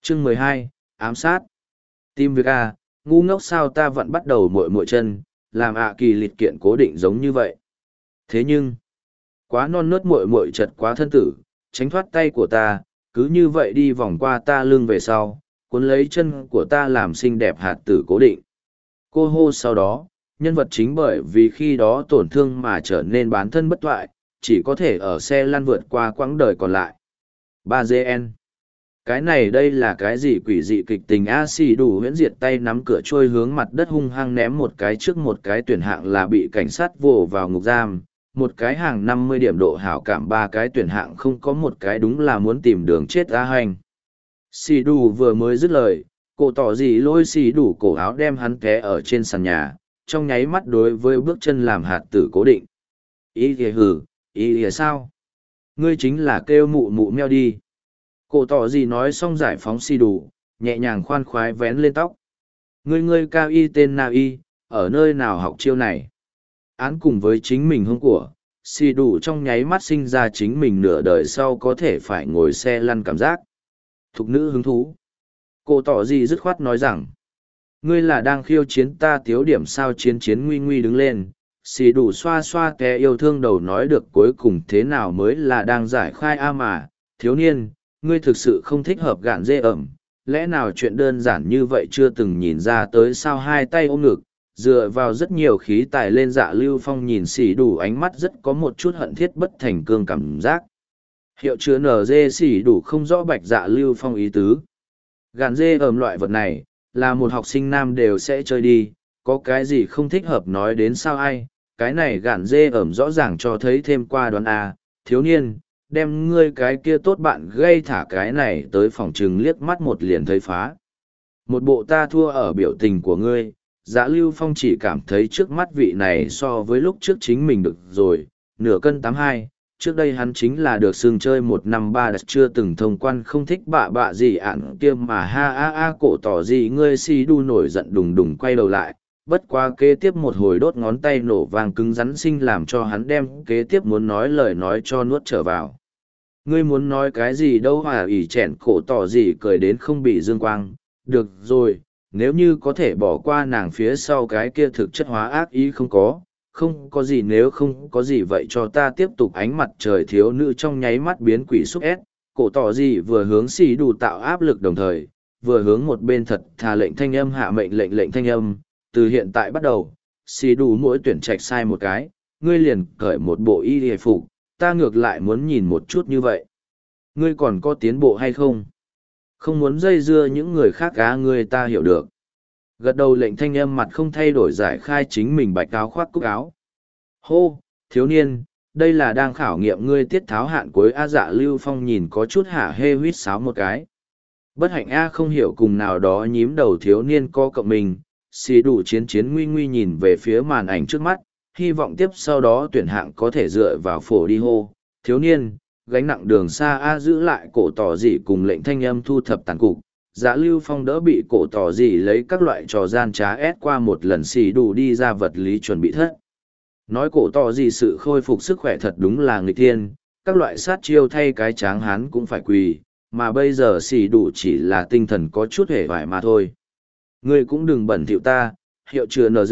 Chương 12, ám sát. Tim việc a, ngu ngốc sao ta vẫn bắt đầu muội muội chân, làm kỳ liệt kiện cố định giống như vậy. Thế nhưng, quá non nớt muội muội chật quá thân tử, tránh thoát tay của ta, cứ như vậy đi vòng qua ta lưng về sau, cuốn lấy chân của ta làm xinh đẹp hạt tử cố định. Cô hô sau đó, nhân vật chính bởi vì khi đó tổn thương mà trở nên bán thân bất toại, chỉ có thể ở xe lăn vượt qua quãng đời còn lại. 3GN. Cái này đây là cái gì quỷ dị kịch tình a xì đủ huyễn diệt tay nắm cửa trôi hướng mặt đất hung hăng ném một cái trước một cái tuyển hạng là bị cảnh sát vồ vào ngục giam, một cái hàng 50 điểm độ hảo cảm ba cái tuyển hạng không có một cái đúng là muốn tìm đường chết a hành. Xì đủ vừa mới dứt lời, cổ tỏ gì lôi xì đủ cổ áo đem hắn té ở trên sàn nhà, trong nháy mắt đối với bước chân làm hạt tử cố định. Ý kìa hử, ý kìa sao? Ngươi chính là kêu mụ mụ meo đi. Cổ tỏ gì nói xong giải phóng xì đủ, nhẹ nhàng khoan khoái vén lên tóc. Ngươi cao y tên nào y, ở nơi nào học chiêu này? Án cùng với chính mình hông của, xì đủ trong nháy mắt sinh ra chính mình nửa đời sau có thể phải ngồi xe lăn cảm giác. Thục nữ hứng thú. Cổ tỏ gì dứt khoát nói rằng, ngươi là đang khiêu chiến ta tiếu điểm sao chiến chiến nguy nguy đứng lên. Xì đủ xoa xoa kẻ yêu thương đầu nói được cuối cùng thế nào mới là đang giải khai a mà, thiếu niên, ngươi thực sự không thích hợp gạn dê ẩm, lẽ nào chuyện đơn giản như vậy chưa từng nhìn ra tới sao hai tay ôm ngực, dựa vào rất nhiều khí tài lên Dạ Lưu Phong nhìn xì đủ ánh mắt rất có một chút hận thiết bất thành cương cảm giác. Hiệu chứa NG xì đủ không rõ bạch Dạ Lưu Phong ý tứ. Gạn dê ẩm loại vật này, là một học sinh nam đều sẽ chơi đi, có cái gì không thích hợp nói đến sao ai, cái này gạn dê ẩm rõ ràng cho thấy thêm qua đoán A, thiếu niên, đem ngươi cái kia tốt bạn gây thả cái này tới phòng trừng liếc mắt một liền thấy phá. Một bộ ta thua ở biểu tình của ngươi, Dạ Lưu Phong chỉ cảm thấy trước mắt vị này so với lúc trước chính mình được rồi, nửa cân 82, trước đây hắn chính là được xương chơi 1 năm 3 đặt chưa từng thông quan không thích bạ gì ạn kia mà ha a a cổ tỏ gì ngươi si đu nổi giận đùng đùng quay đầu lại, bất quá kế tiếp một hồi đốt ngón tay nổ vàng cứng rắn sinh làm cho hắn đem kế tiếp muốn nói lời nói cho nuốt trở vào. Ngươi muốn nói cái gì đâu ỉ chèn cổ tỏ gì cười đến không bị dương quang, được rồi, nếu như có thể bỏ qua nàng phía sau cái kia thực chất hóa ác ý không có gì nếu không có gì vậy cho ta tiếp tục ánh mặt trời thiếu nữ trong nháy mắt biến quỷ xúc ép, cổ tỏ gì vừa hướng xì đủ tạo áp lực đồng thời, vừa hướng một bên thật thà lệnh thanh âm hạ mệnh lệnh thanh âm, từ hiện tại bắt đầu, xì đủ mỗi tuyển trạch sai một cái, ngươi liền cởi một bộ y hề phục, ta ngược lại muốn nhìn một chút như vậy. Ngươi còn có tiến bộ hay không? Không muốn dây dưa những người khác ngươi ta hiểu được. Gật đầu lệnh thanh âm mặt không thay đổi giải khai chính mình bạch áo khoác cúc áo. Hô, thiếu niên, đây là đang khảo nghiệm ngươi tiết tháo hạn cuối Dạ Lưu Phong nhìn có chút hả hê huýt sáo một cái. Bất hạnh không hiểu cùng nào đó nhím đầu thiếu niên co cộng mình, xì đủ chiến nguy nguy nhìn về phía màn ảnh trước mắt, hy vọng tiếp sau đó tuyển hạng có thể dựa vào phổ đi hô. Thiếu niên, gánh nặng đường xa giữ lại cổ tỏ dị cùng lệnh thanh âm thu thập tàn cục. Dạ Lưu Phong đỡ bị cổ tỏ dị lấy các loại trò gian trá ép qua một lần xì đủ đi ra vật lý chuẩn bị thất. Nói cổ tỏ dị sự khôi phục sức khỏe thật đúng là nghịch thiên, các loại sát chiêu thay cái tráng hán cũng phải quỳ, mà bây giờ xì đủ chỉ là tinh thần có chút hề vải mà thôi. Ngươi cũng đừng bẩn thỉu ta, hiệu chứa NG.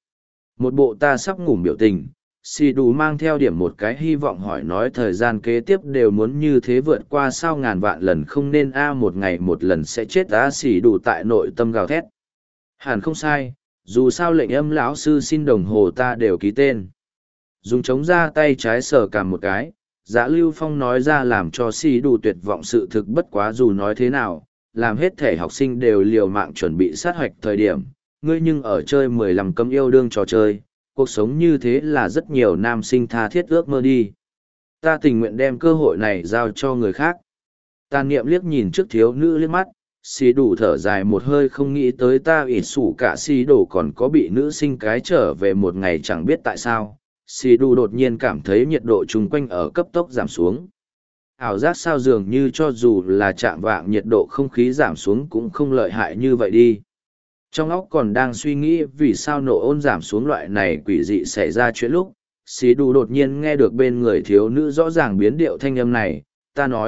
Một bộ ta sắp ngủ biểu tình, xì đủ mang theo điểm một cái hy vọng hỏi nói thời gian kế tiếp đều muốn như thế vượt qua sao ngàn vạn lần không nên một ngày một lần sẽ chết xì đủ tại nội tâm gào thét. Hẳn không sai, dù sao lệnh âm lão sư xin đồng hồ ta đều ký tên. Dùng chống ra tay trái sờ cằm một cái, Dạ Lưu Phong nói ra làm cho xì đủ tuyệt vọng sự thực bất quá dù nói thế nào, làm hết thể học sinh đều liều mạng chuẩn bị sát hoạch thời điểm, ngươi nhưng ở chơi 15 cấm yêu đương trò chơi, cuộc sống như thế là rất nhiều nam sinh tha thiết ước mơ đi. Ta tình nguyện đem cơ hội này giao cho người khác. Tàn niệm liếc nhìn trước thiếu nữ liếc mắt, xì đủ thở dài một hơi không nghĩ tới ta ít sủ cả xì đủ còn có bị nữ sinh cái trở về một ngày chẳng biết tại sao. Xì đủ đột nhiên cảm thấy nhiệt độ chung quanh ở cấp tốc giảm xuống. Ảo giác sao dường như cho dù là chạm vạng nhiệt độ không khí giảm xuống cũng không lợi hại như vậy đi. Trong óc còn đang suy nghĩ vì sao nổ ôn giảm xuống loại này quỷ dị xảy ra chuyện lúc, xì đủ đột nhiên nghe được bên người thiếu nữ rõ ràng biến điệu thanh âm này, ta nói,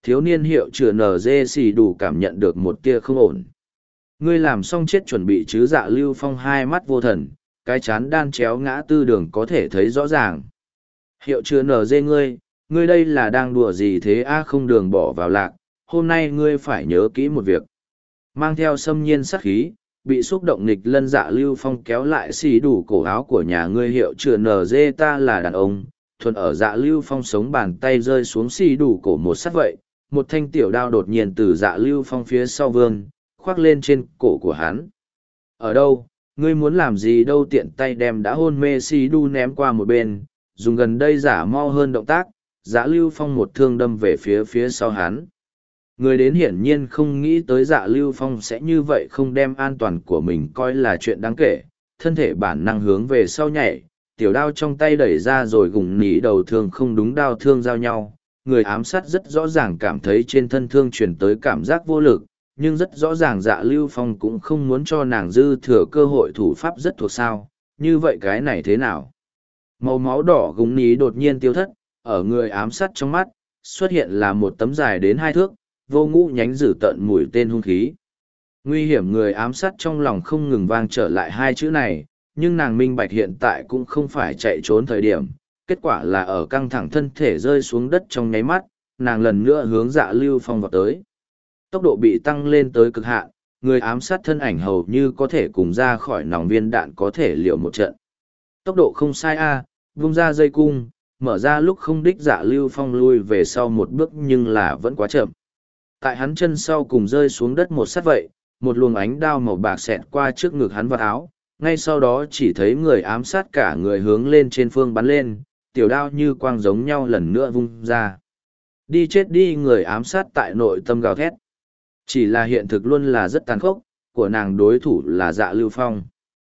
Thiếu niên hiệu chữa NG xì đủ cảm nhận được một tia không ổn. Ngươi làm xong chết chuẩn bị chứ? Dạ Lưu Phong hai mắt vô thần, cái chán đan chéo ngã tư đường có thể thấy rõ ràng. Hiệu chữa NG ngươi đây là đang đùa gì thế? Không đường bỏ vào lạc, hôm nay ngươi phải nhớ kỹ một việc. Mang theo xâm nhiên sát khí, bị xúc động nghịch lân Dạ Lưu Phong kéo lại xì đủ cổ áo của nhà ngươi. Hiệu chữa NG ta là đàn ông. Thuần ở Dạ Lưu Phong sống bàn tay rơi xuống xì đủ cổ một sát vậy, một thanh tiểu đao đột nhiên từ Dạ Lưu Phong phía sau vương, khoác lên trên cổ của hắn. Ở đâu, ngươi muốn làm gì đâu? Tiện tay đem đã hôn mê xì đu ném qua một bên, dùng gần đây giả mo hơn động tác, Dạ Lưu Phong một thương đâm về phía sau hắn. Người đến hiển nhiên không nghĩ tới Dạ Lưu Phong sẽ như vậy, không đem an toàn của mình coi là chuyện đáng kể, thân thể bản năng hướng về sau nhảy, tiểu đao trong tay đẩy ra rồi gùng nỉ đầu thương không đúng đao thương giao nhau. Người ám sát rất rõ ràng cảm thấy trên thân thương chuyển tới cảm giác vô lực, nhưng rất rõ ràng Dạ Lưu Phong cũng không muốn cho nàng dư thừa cơ hội thủ pháp rất thuộc sao, như vậy cái này thế nào? Màu máu đỏ gúng ní đột nhiên tiêu thất, ở người ám sát trong mắt, xuất hiện là một tấm dài đến 2 thước, vô ngũ nhánh dữ tợn mũi tên hung khí. Nguy hiểm. Người ám sát trong lòng không ngừng vang trở lại hai chữ này, nhưng nàng minh bạch hiện tại cũng không phải chạy trốn thời điểm, kết quả là ở căng thẳng thân thể rơi xuống đất trong nháy mắt, nàng lần nữa hướng Dạ Lưu Phong vào tới. Tốc độ bị tăng lên tới cực hạn, người ám sát thân ảnh hầu như có thể cùng ra khỏi nòng viên đạn có thể liệu một trận. Tốc độ không sai vung ra dây cung, mở ra lúc không đích. Dạ Lưu Phong lui về sau một bước nhưng là vẫn quá chậm. Tại hắn chân sau cùng rơi xuống đất một sát vậy, một luồng ánh đao màu bạc xẹt qua trước ngực hắn và áo, ngay sau đó chỉ thấy người ám sát cả người hướng lên trên phương bắn lên, tiểu đao như quang giống nhau lần nữa vung ra. Đi chết đi! Người ám sát tại nội tâm gào thét. Chỉ là hiện thực luôn là rất tàn khốc, của nàng đối thủ là Dạ Lưu Phong.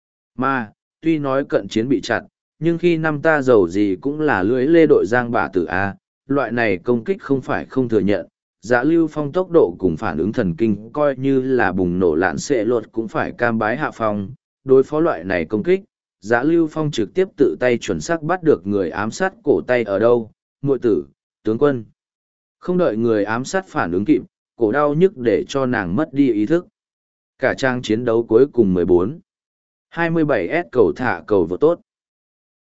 Mà, tuy nói cận chiến bị chặt, nhưng khi năm ta giàu gì cũng là lưỡi lê đội giang bả tử A, loại này công kích không phải không thừa nhận. Dạ Lưu Phong tốc độ cùng phản ứng thần kinh coi như là bùng nổ lạn xệ luật cũng phải cam bái hạ phong. Đối phó loại này công kích, Dạ Lưu Phong trực tiếp tự tay chuẩn xác bắt được người ám sát cổ tay ở đâu, muội tử, tướng quân. Không đợi người ám sát phản ứng kịp, cổ đau nhức để cho nàng mất đi ý thức. Cả trang chiến đấu cuối cùng 14. 27S cầu thả cầu vô tốt.